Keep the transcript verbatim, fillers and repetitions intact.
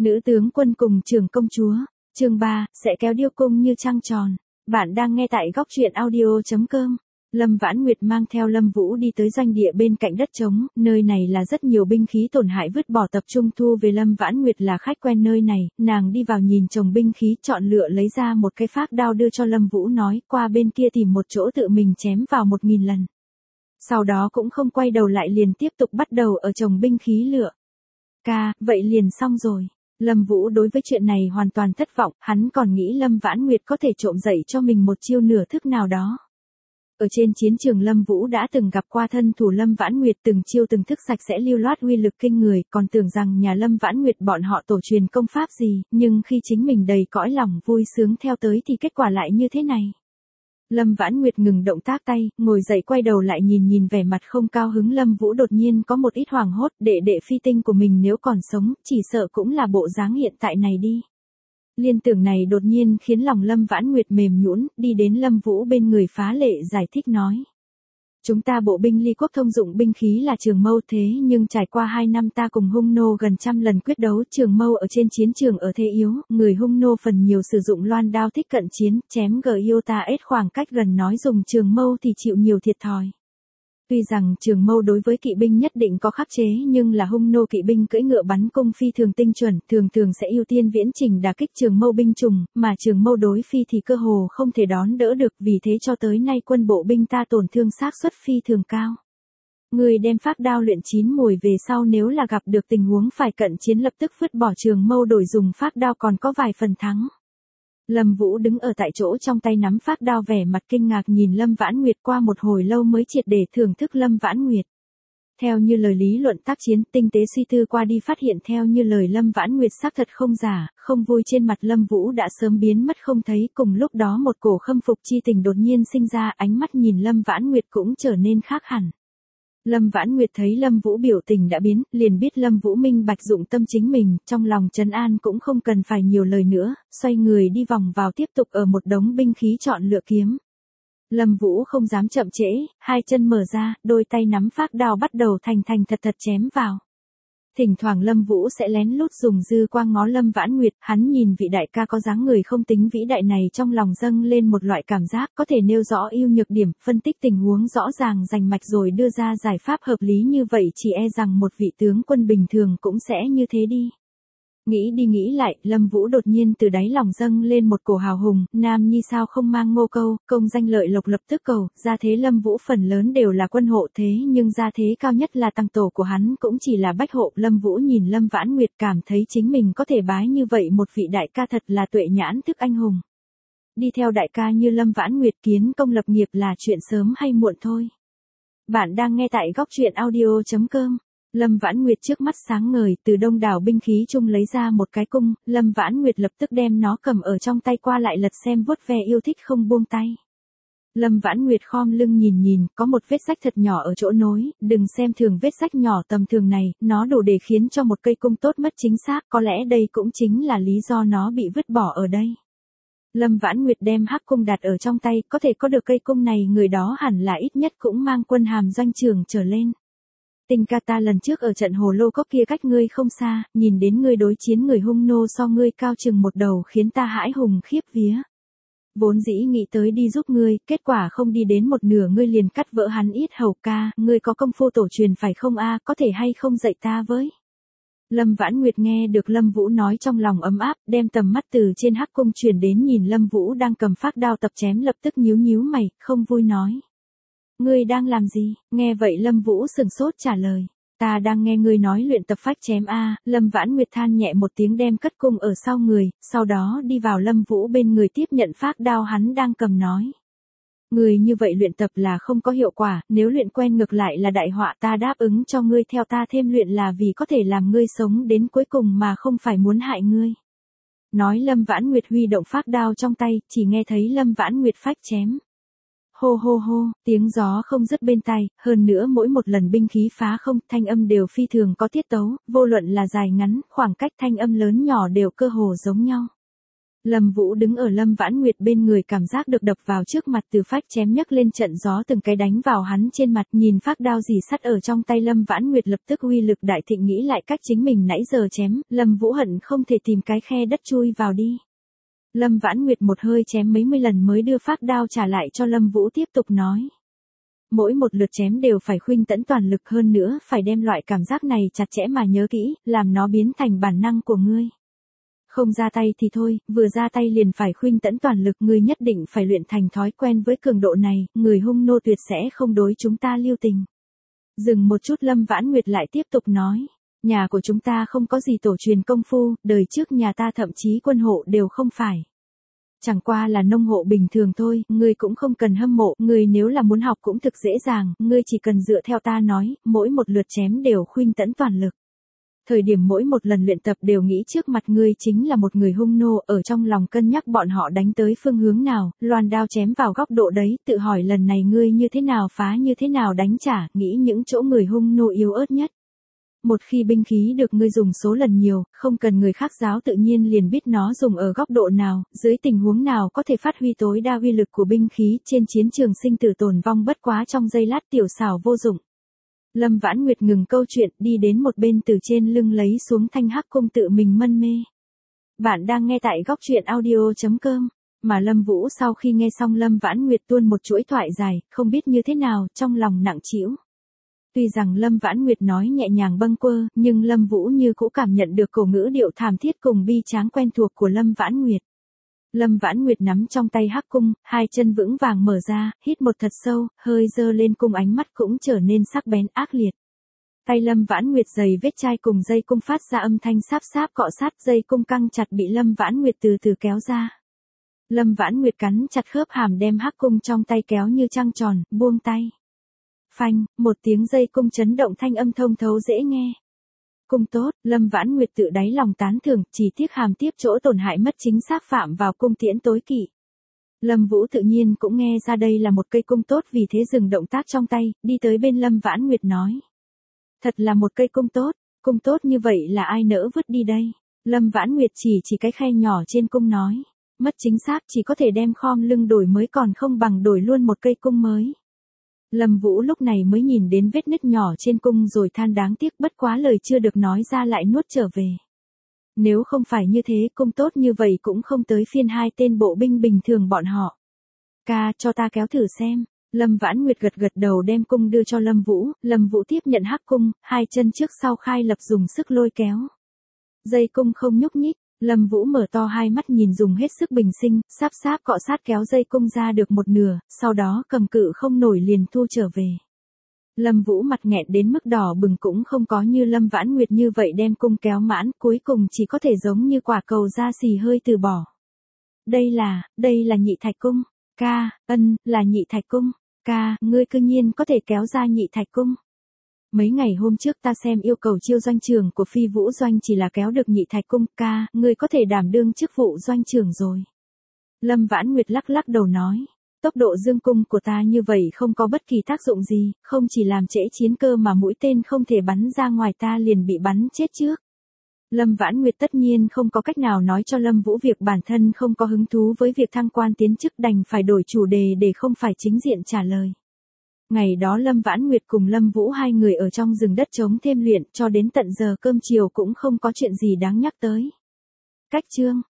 Nữ tướng quân cùng trưởng công chúa, chương ba, sẽ kéo điêu cung như trăng tròn. Bạn đang nghe tại góc truyện audio chấm com. Lâm Vãn Nguyệt mang theo Lâm Vũ đi tới doanh địa bên cạnh đất trống, nơi này là rất nhiều binh khí tổn hại vứt bỏ tập trung thu về. Lâm Vãn Nguyệt là khách quen nơi này, nàng đi vào nhìn chồng binh khí, chọn lựa lấy ra một cái phác đao đưa cho Lâm Vũ, nói qua bên kia tìm một chỗ tự mình chém vào một nghìn lần. Sau đó cũng không quay đầu lại, liền tiếp tục bắt đầu ở chồng binh khí lựa. Ca, vậy liền xong rồi. Lâm Vũ đối với chuyện này hoàn toàn thất vọng, hắn còn nghĩ Lâm Vãn Nguyệt có thể trộm dạy cho mình một chiêu nửa thức nào đó. Ở trên chiến trường Lâm Vũ đã từng gặp qua thân thủ Lâm Vãn Nguyệt, từng chiêu từng thức sạch sẽ lưu loát, uy lực kinh người, còn tưởng rằng nhà Lâm Vãn Nguyệt bọn họ tổ truyền công pháp gì, nhưng khi chính mình đầy cõi lòng vui sướng theo tới thì kết quả lại như thế này. Lâm Vãn Nguyệt ngừng động tác tay, ngồi dậy quay đầu lại nhìn nhìn vẻ mặt không cao hứng Lâm Vũ, đột nhiên có một ít hoảng hốt, đệ đệ phi tinh của mình nếu còn sống, chỉ sợ cũng là bộ dáng hiện tại này đi. Liên tưởng này đột nhiên khiến lòng Lâm Vãn Nguyệt mềm nhũn, đi đến Lâm Vũ bên người phá lệ giải thích nói. Chúng ta bộ binh Ly quốc thông dụng binh khí là trường mâu, thế nhưng trải qua hai năm ta cùng Hung nô gần trăm lần quyết đấu, trường mâu ở trên chiến trường ở thế yếu, người Hung nô phần nhiều sử dụng loan đao thích cận chiến, chém gờ yêu ta ít khoảng cách gần, nói dùng trường mâu thì chịu nhiều thiệt thòi. Tuy rằng trường mâu đối với kỵ binh nhất định có khắc chế, nhưng là Hung nô kỵ binh cưỡi ngựa bắn cung phi thường tinh chuẩn, thường thường sẽ ưu tiên viễn trình đả kích trường mâu binh chủng, mà trường mâu đối phi thì cơ hồ không thể đón đỡ được, vì thế cho tới nay quân bộ binh ta tổn thương xác suất phi thường cao. Người đem phác đao luyện chín mùi về sau, nếu là gặp được tình huống phải cận chiến lập tức vứt bỏ trường mâu đổi dùng phác đao còn có vài phần thắng. Lâm Vũ đứng ở tại chỗ trong tay nắm phác đao, vẻ mặt kinh ngạc nhìn Lâm Vãn Nguyệt, qua một hồi lâu mới triệt để thưởng thức Lâm Vãn Nguyệt. Theo như lời lý luận tác chiến, tinh tế suy tư qua đi phát hiện theo như lời Lâm Vãn Nguyệt xác thật không giả, không vui trên mặt Lâm Vũ đã sớm biến mất không thấy, cùng lúc đó một cổ khâm phục chi tình đột nhiên sinh ra, ánh mắt nhìn Lâm Vãn Nguyệt cũng trở nên khác hẳn. Lâm Vãn Nguyệt thấy Lâm Vũ biểu tình đã biến, liền biết Lâm Vũ minh bạch dụng tâm chính mình, trong lòng trấn an cũng không cần phải nhiều lời nữa, xoay người đi vòng vào tiếp tục ở một đống binh khí chọn lựa kiếm. Lâm Vũ không dám chậm trễ, hai chân mở ra, đôi tay nắm phác đao bắt đầu thành thành thật thật chém vào. Thỉnh thoảng Lâm Vũ sẽ lén lút dùng dư quang ngó Lâm Vãn Nguyệt, hắn nhìn vị đại ca có dáng người không tính vĩ đại này, trong lòng dâng lên một loại cảm giác có thể nêu rõ ưu nhược điểm, phân tích tình huống rõ ràng rành mạch rồi đưa ra giải pháp hợp lý, như vậy chỉ e rằng một vị tướng quân bình thường cũng sẽ như thế đi. Nghĩ đi nghĩ lại, Lâm Vũ đột nhiên từ đáy lòng dâng lên một cổ hào hùng, nam nhi sao không mang ngô câu, công danh lợi lộc lập tức cầu, gia thế Lâm Vũ phần lớn đều là quân hộ, thế nhưng gia thế cao nhất là tăng tổ của hắn cũng chỉ là bách hộ. Lâm Vũ nhìn Lâm Vãn Nguyệt cảm thấy chính mình có thể bái như vậy một vị đại ca thật là tuệ nhãn thức anh hùng. Đi theo đại ca như Lâm Vãn Nguyệt kiến công lập nghiệp là chuyện sớm hay muộn thôi. Bạn đang nghe tại góc truyện audio chấm com. Lâm Vãn Nguyệt trước mắt sáng ngời, từ đông đảo binh khí chung lấy ra một cái cung, Lâm Vãn Nguyệt lập tức đem nó cầm ở trong tay qua lại lật xem vuốt ve yêu thích không buông tay. Lâm Vãn Nguyệt khom lưng nhìn nhìn, có một vết rách thật nhỏ ở chỗ nối, đừng xem thường vết rách nhỏ tầm thường này, nó đủ để khiến cho một cây cung tốt mất chính xác, có lẽ đây cũng chính là lý do nó bị vứt bỏ ở đây. Lâm Vãn Nguyệt đem hắc cung đặt ở trong tay, có thể có được cây cung này người đó hẳn là ít nhất cũng mang quân hàm doanh trưởng trở lên. Tình ca, ta lần trước ở trận hồ lô cốc kia cách ngươi không xa, nhìn đến ngươi đối chiến người Hung nô so ngươi cao chừng một đầu khiến ta hãi hùng khiếp vía. Vốn dĩ nghĩ tới đi giúp ngươi, kết quả không đi đến một nửa ngươi liền cắt vỡ hắn yết hầu. Ca, ngươi có công phu tổ truyền phải không a, có thể hay không dạy ta với. Lâm Vãn Nguyệt nghe được Lâm Vũ nói trong lòng ấm áp, đem tầm mắt từ trên hắc cung chuyển đến nhìn Lâm Vũ đang cầm phác đao tập chém, lập tức nhíu nhíu mày, không vui nói. Ngươi đang làm gì? Nghe vậy Lâm Vũ sừng sốt trả lời. Ta đang nghe ngươi nói luyện tập phách chém a. Lâm Vãn Nguyệt than nhẹ một tiếng đem cất cung ở sau người, sau đó đi vào Lâm Vũ bên người tiếp nhận phác đao hắn đang cầm nói. Ngươi như vậy luyện tập là không có hiệu quả, nếu luyện quen ngược lại là đại họa, ta đáp ứng cho ngươi theo ta thêm luyện là vì có thể làm ngươi sống đến cuối cùng mà không phải muốn hại ngươi. Nói Lâm Vãn Nguyệt huy động phác đao trong tay, chỉ nghe thấy Lâm Vãn Nguyệt phách chém. Hô hô hô, tiếng gió không dứt bên tai, hơn nữa mỗi một lần binh khí phá không, thanh âm đều phi thường có tiết tấu, vô luận là dài ngắn, khoảng cách thanh âm lớn nhỏ đều cơ hồ giống nhau. Lâm Vũ đứng ở Lâm Vãn Nguyệt bên người cảm giác được đập vào trước mặt từ phách chém nhấc lên trận gió từng cái đánh vào hắn trên mặt, nhìn phác đao dì sắt ở trong tay Lâm Vãn Nguyệt lập tức uy lực đại thịnh, nghĩ lại cách chính mình nãy giờ chém, Lâm Vũ hận không thể tìm cái khe đất chui vào đi. Lâm Vãn Nguyệt một hơi chém mấy mươi lần mới đưa phác đao trả lại cho Lâm Vũ, tiếp tục nói. Mỗi một lượt chém đều phải khuynh tẫn toàn lực, hơn nữa phải đem loại cảm giác này chặt chẽ mà nhớ kỹ, làm nó biến thành bản năng của ngươi. Không ra tay thì thôi, vừa ra tay liền phải khuynh tẫn toàn lực, ngươi nhất định phải luyện thành thói quen với cường độ này, người hung nô tuyệt sẽ không đối chúng ta lưu tình. Dừng một chút Lâm Vãn Nguyệt lại tiếp tục nói, nhà của chúng ta không có gì tổ truyền công phu, đời trước nhà ta thậm chí quân hộ đều không phải. Chẳng qua là nông hộ bình thường thôi, ngươi cũng không cần hâm mộ, ngươi nếu là muốn học cũng thực dễ dàng, ngươi chỉ cần dựa theo ta nói, mỗi một lượt chém đều khuynh tẫn toàn lực. Thời điểm mỗi một lần luyện tập đều nghĩ trước mặt ngươi chính là một người hung nô, ở trong lòng cân nhắc bọn họ đánh tới phương hướng nào, loan đao chém vào góc độ đấy, tự hỏi lần này ngươi như thế nào phá, như thế nào đánh trả, nghĩ những chỗ người hung nô yếu ớt nhất. Một khi binh khí được ngươi dùng số lần nhiều, không cần người khác giáo tự nhiên liền biết nó dùng ở góc độ nào, dưới tình huống nào có thể phát huy tối đa uy lực của binh khí, trên chiến trường sinh tử tồn vong bất quá trong giây lát, tiểu xảo vô dụng. Lâm Vãn Nguyệt ngừng câu chuyện, đi đến một bên từ trên lưng lấy xuống thanh hắc cung tự mình mân mê. Bạn đang nghe tại góc truyện audio chấm com. Mà Lâm Vũ sau khi nghe xong Lâm Vãn Nguyệt tuôn một chuỗi thoại dài, không biết như thế nào, trong lòng nặng trĩu. Tuy rằng Lâm Vãn Nguyệt nói nhẹ nhàng bâng quơ, nhưng Lâm Vũ như cũ cảm nhận được cổ ngữ điệu thảm thiết cùng bi tráng quen thuộc của Lâm Vãn Nguyệt. Lâm Vãn Nguyệt nắm trong tay hắc cung, hai chân vững vàng mở ra, hít một thật sâu, hơi dơ lên cung, ánh mắt cũng trở nên sắc bén ác liệt. Tay Lâm Vãn Nguyệt giày vết chai cùng dây cung phát ra âm thanh sáp sáp cọ sát, dây cung căng chặt bị Lâm Vãn Nguyệt từ từ kéo ra. Lâm Vãn Nguyệt cắn chặt khớp hàm đem hắc cung trong tay kéo như trăng tròn, buông tay. Phanh, một tiếng dây cung chấn động thanh âm thông thấu dễ nghe. Cung tốt, Lâm Vãn Nguyệt tự đáy lòng tán thưởng, chỉ tiếc hàm tiếp chỗ tổn hại mất chính xác phạm vào cung tiễn tối kỵ. Lâm Vũ tự nhiên cũng nghe ra đây là một cây cung tốt, vì thế dừng động tác trong tay, đi tới bên Lâm Vãn Nguyệt nói. Thật là một cây cung tốt, cung tốt như vậy là ai nỡ vứt đi đây? Lâm Vãn Nguyệt chỉ chỉ cái khe nhỏ trên cung nói. Mất chính xác chỉ có thể đem khom lưng đổi mới, còn không bằng đổi luôn một cây cung mới. Lâm Vũ lúc này mới nhìn đến vết nứt nhỏ trên cung rồi than đáng tiếc, bất quá lời chưa được nói ra lại nuốt trở về. Nếu không phải như thế, cung tốt như vậy cũng không tới phiên hai tên bộ binh bình thường bọn họ. Ca, cho ta kéo thử xem. Lâm Vãn Nguyệt gật gật đầu đem cung đưa cho Lâm Vũ, Lâm Vũ tiếp nhận hắc cung, hai chân trước sau khai lập dùng sức lôi kéo. Dây cung không nhúc nhích. Lâm Vũ mở to hai mắt nhìn dùng hết sức bình sinh, sáp sáp cọ sát kéo dây cung ra được một nửa, sau đó cầm cự không nổi liền thu trở về. Lâm Vũ mặt nghẹn đến mức đỏ bừng, cũng không có như Lâm Vãn Nguyệt như vậy đem cung kéo mãn, cuối cùng chỉ có thể giống như quả cầu da xì hơi từ bỏ. Đây là, đây là nhị thạch cung. Ca, ân, là nhị thạch cung. Ca, ngươi cư nhiên có thể kéo ra nhị thạch cung. Mấy ngày hôm trước ta xem yêu cầu chiêu doanh trưởng của Phi Vũ Doanh chỉ là kéo được nhị thạch cung, ca, ngươi có thể đảm đương chức vụ doanh trưởng rồi. Lâm Vãn Nguyệt lắc lắc đầu nói, tốc độ dương cung của ta như vậy không có bất kỳ tác dụng gì, không chỉ làm trễ chiến cơ mà mũi tên không thể bắn ra ngoài ta liền bị bắn chết trước. Lâm Vãn Nguyệt tất nhiên không có cách nào nói cho Lâm Vũ việc bản thân không có hứng thú với việc thăng quan tiến chức, đành phải đổi chủ đề để không phải chính diện trả lời. Ngày đó Lâm Vãn Nguyệt cùng Lâm Vũ hai người ở trong rừng đất trống thêm luyện, cho đến tận giờ cơm chiều cũng không có chuyện gì đáng nhắc tới. Cách chương